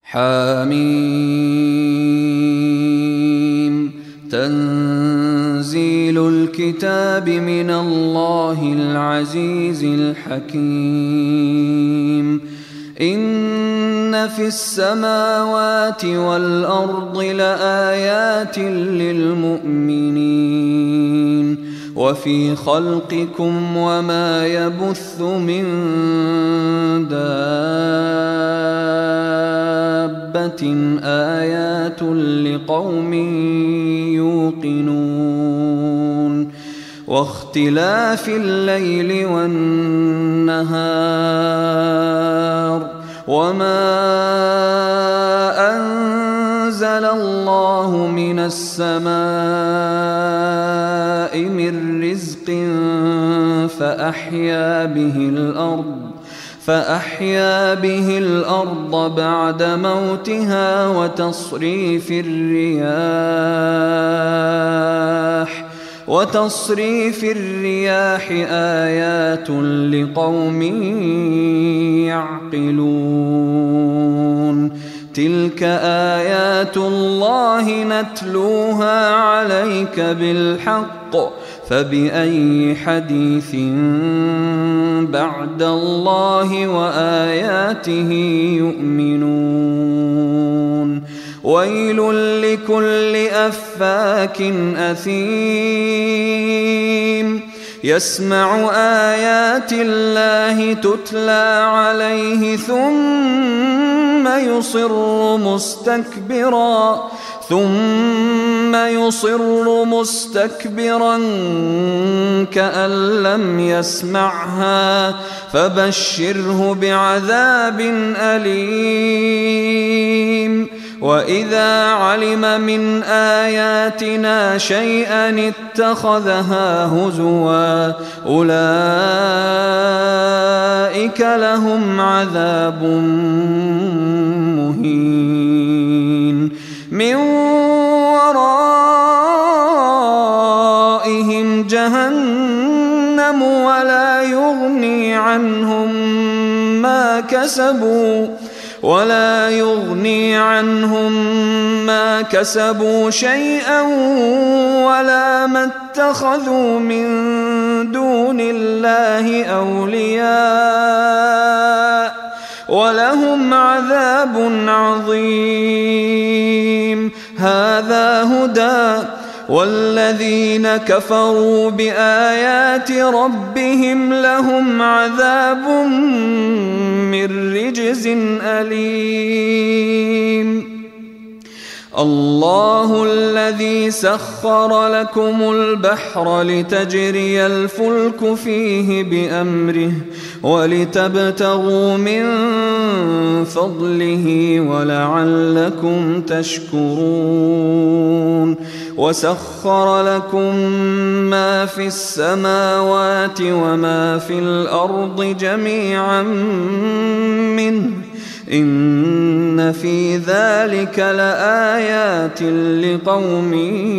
حميم تنزيل الكتاب من الله العزيز الحكيم إن في السماوات والأرض لآيات للمؤمنين وفي خلقكم وما يبث من دابة آيات لقوم يوقنون واختلاف الليل والنهار وما أنزل الله من السماء من رزق فأحيا به الأرض بعد موتها وتصريف الرياح آيات لقوم يعقلون تلك آيات الله نتلوها عليك بالحق فبأي حديث بعد الله وآياته يؤمنون ويل لكل أفاك أثيم يسمع آيات الله تتلى عليه ثم يصر مستكبرا كأن لم يسمعها فبشره بعذاب أليم وإذا علم من آياتنا شيئا اتخذها هزوا أولئك لهم عذاب مهين من ورائهم جهنم ولا يغني عنهم ما كسبوا شيئا ولا ما اتخذوا من دون الله أولياء ولهم عذاب عظيم هذا هدى والذين كفروا بآيات ربهم لهم عذاب من رجز أليم الله الذي سخر لكم البحر لتجري الفلك فيه بأمره ولتبتغوا من فضله ولعلكم تشكرون وسخر لكم ما في السماوات وما في الأرض جميعا منه إن في ذلك لآيات لقوم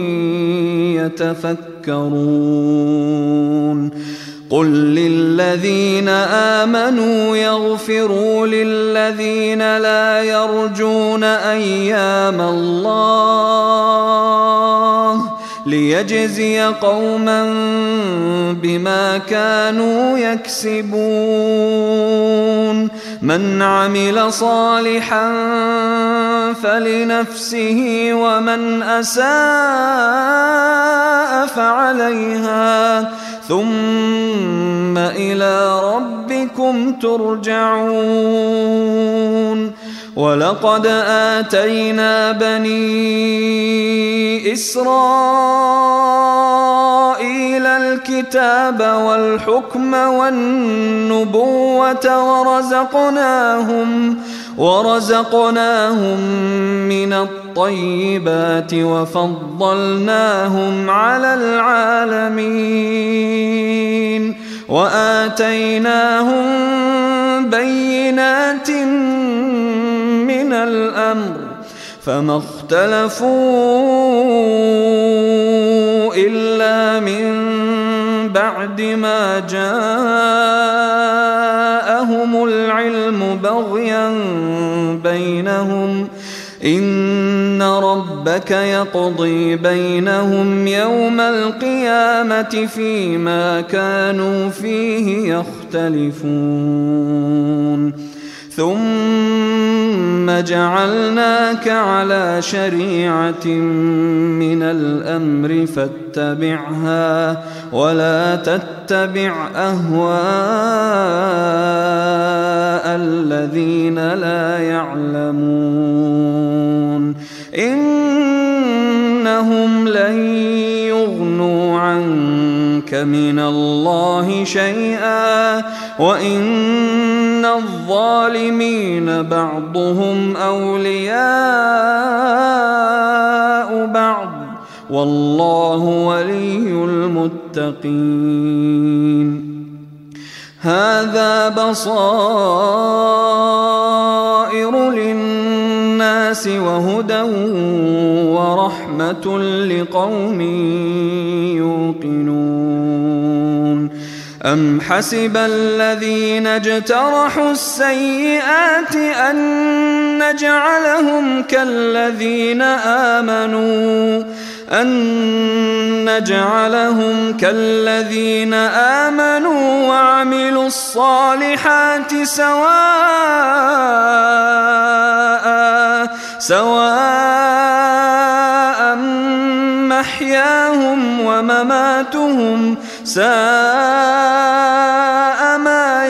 يتفكرون قل للذين آمنوا يغفروا للذين لا يرجون أيام الله ليجزي قوما بما كانوا يكسبون من عمل صالحا فلنفسه ومن أساء فعليها ثم إلى ربكم ترجعون ولقد آتينا بني إسرائيل الكتاب والحكم والنبوة ورزقناهم من الطيبات وفضلناهم على العالمين وآتيناهم بينات من الأمر فما اختلفوا إلا من بعد ما جاءهم العلم بغيا إن ربك يقضي بينهم يوم القيامة فيما كانوا فيه يختلفون ثم جعلناك على شريعة من الأمر فاتبعها ولا تتبع أهواء الذين لا يعلمون إنهم لن يغنوا عنك من الله شيئا وإن الظالمين بعضهم أولياء بعض والله ولي المتقين هذا بصائر للناس وهدى ورحمة لقوم يوقنون أم حسب الذين اجترحوا السيئات أن نجعلهم كالذين آمنوا وعملوا الصالحات سواء محياهم ومماتهم ساء ما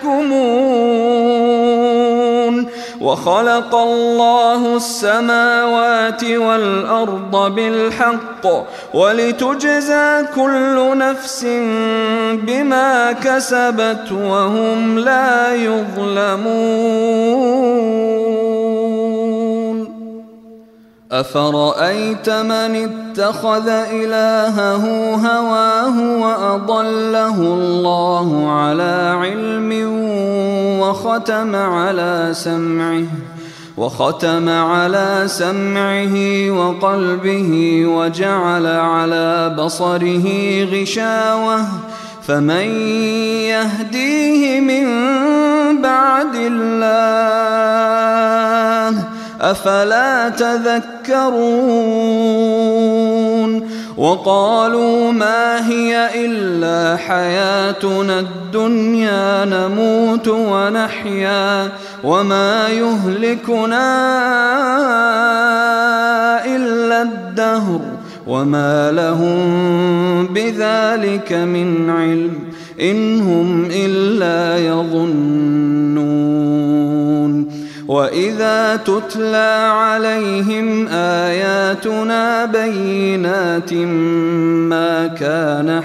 يحكمون وخلق الله السماوات والأرض بالحق ولتجزى كل نفس بما كسبت وهم لا يظلمون أفرأيت من اتخذ إلهه هواه وأضله الله على علم وختم على سمعه وقلبه وجعل على بصره غشاوة فمن يهديه من بعد الله أفلا تذكرون وقالوا ما هي إلا حياتنا الدنيا نموت ونحيا وما يهلكنا إلا الدهر وما لهم بذلك من علم إن هم إلا يظنون وإذا تتلى عليهم آياتنا بينات ما كان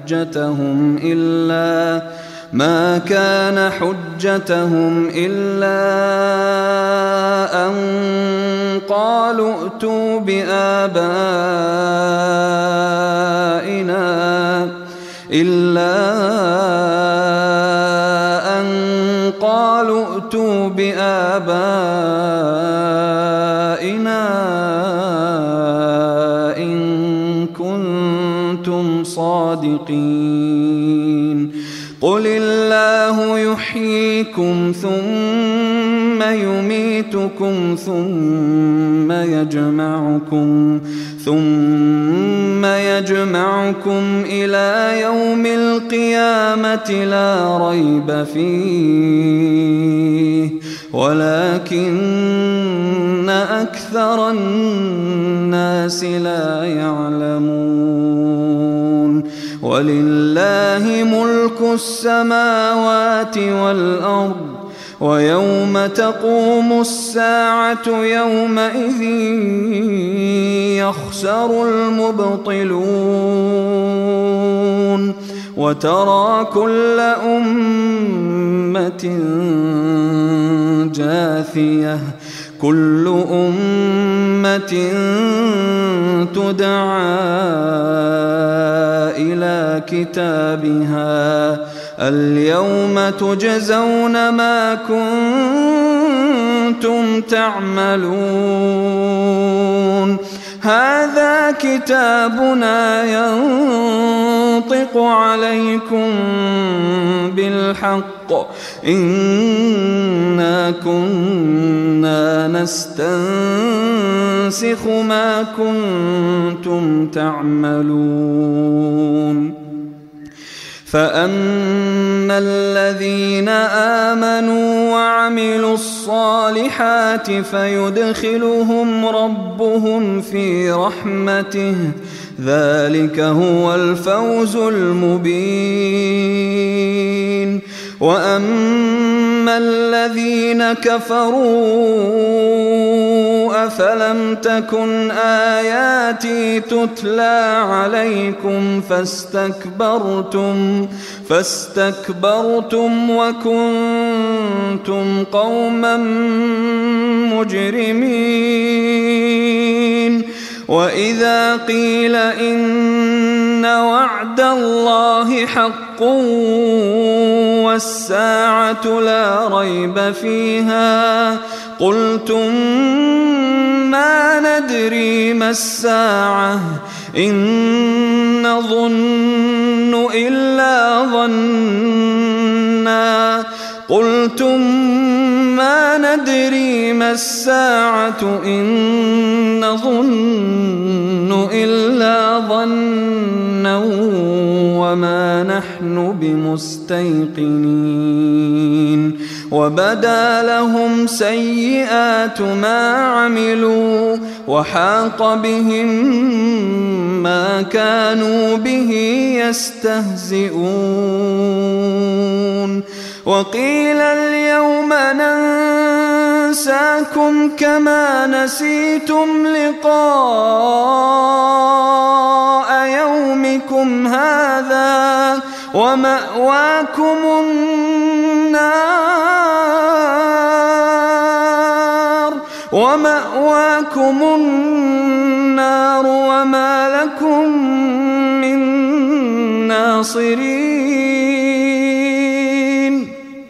حجتهم إلا أن قالوا ائتوا بآبائنا إن كنتم صادقين قل الله يحييكم ثم يميتكم ثم يجمعكم إلى يوم القيامة لا ريب فيه ولكن أكثر الناس لا يعلمون ولله ملك السماوات والأرض ويوم تقوم الساعة يومئذ يخسر المبطلون وترى كل أمة جاثية كل أمة تدعى إلى كتابها اليوم تجزون ما كنتم كنتم تعملون هذا كتابنا ينطق عليكم بالحق إنا كنا نستنسخ ما كنتم تعملون فأما الذين آمنوا وعملوا الصالحات فيدخلهم ربهم في رحمته ذلك هو الفوز المبين وأما الذين كفروا أفلم تكن آياتي تتلى عليكم فاستكبرتم وكنتم قوما مجرمين وإذا قيل إن وعد الله حق والساعة لا ريب فيها قلتم ما ندري ما الساعة إن نظن إلا ظنا قلتم ما ندري ما الساعة إن نظن إلا ظنا وما نحن بمستيقنين وبدا لهم سيئات ما عملوا وحاق بهم ما كانوا به يستهزئون وقيل اليوم ننساكم كما نسيتم لقاء يومكم هذا ومأواكم النار وما لكم من ناصرين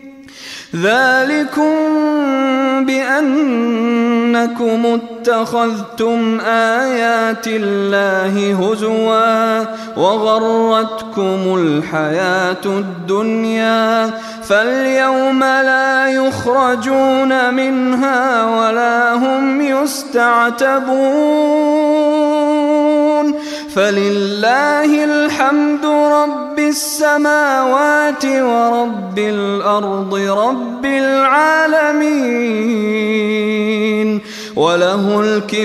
ذلكم بأنكم اتخذتم آيات الله هزوا وغرتكم الحياة الدنيا فاليوم لا يخرجون منها ولا هم يستعتبون فلله الحمد رب السماوات ورب الأرض رب العالمين وله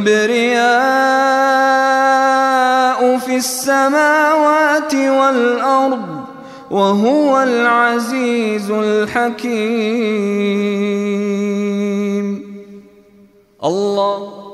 الكبرياء في السماوات والأرض وهو العزيز الحكيم الله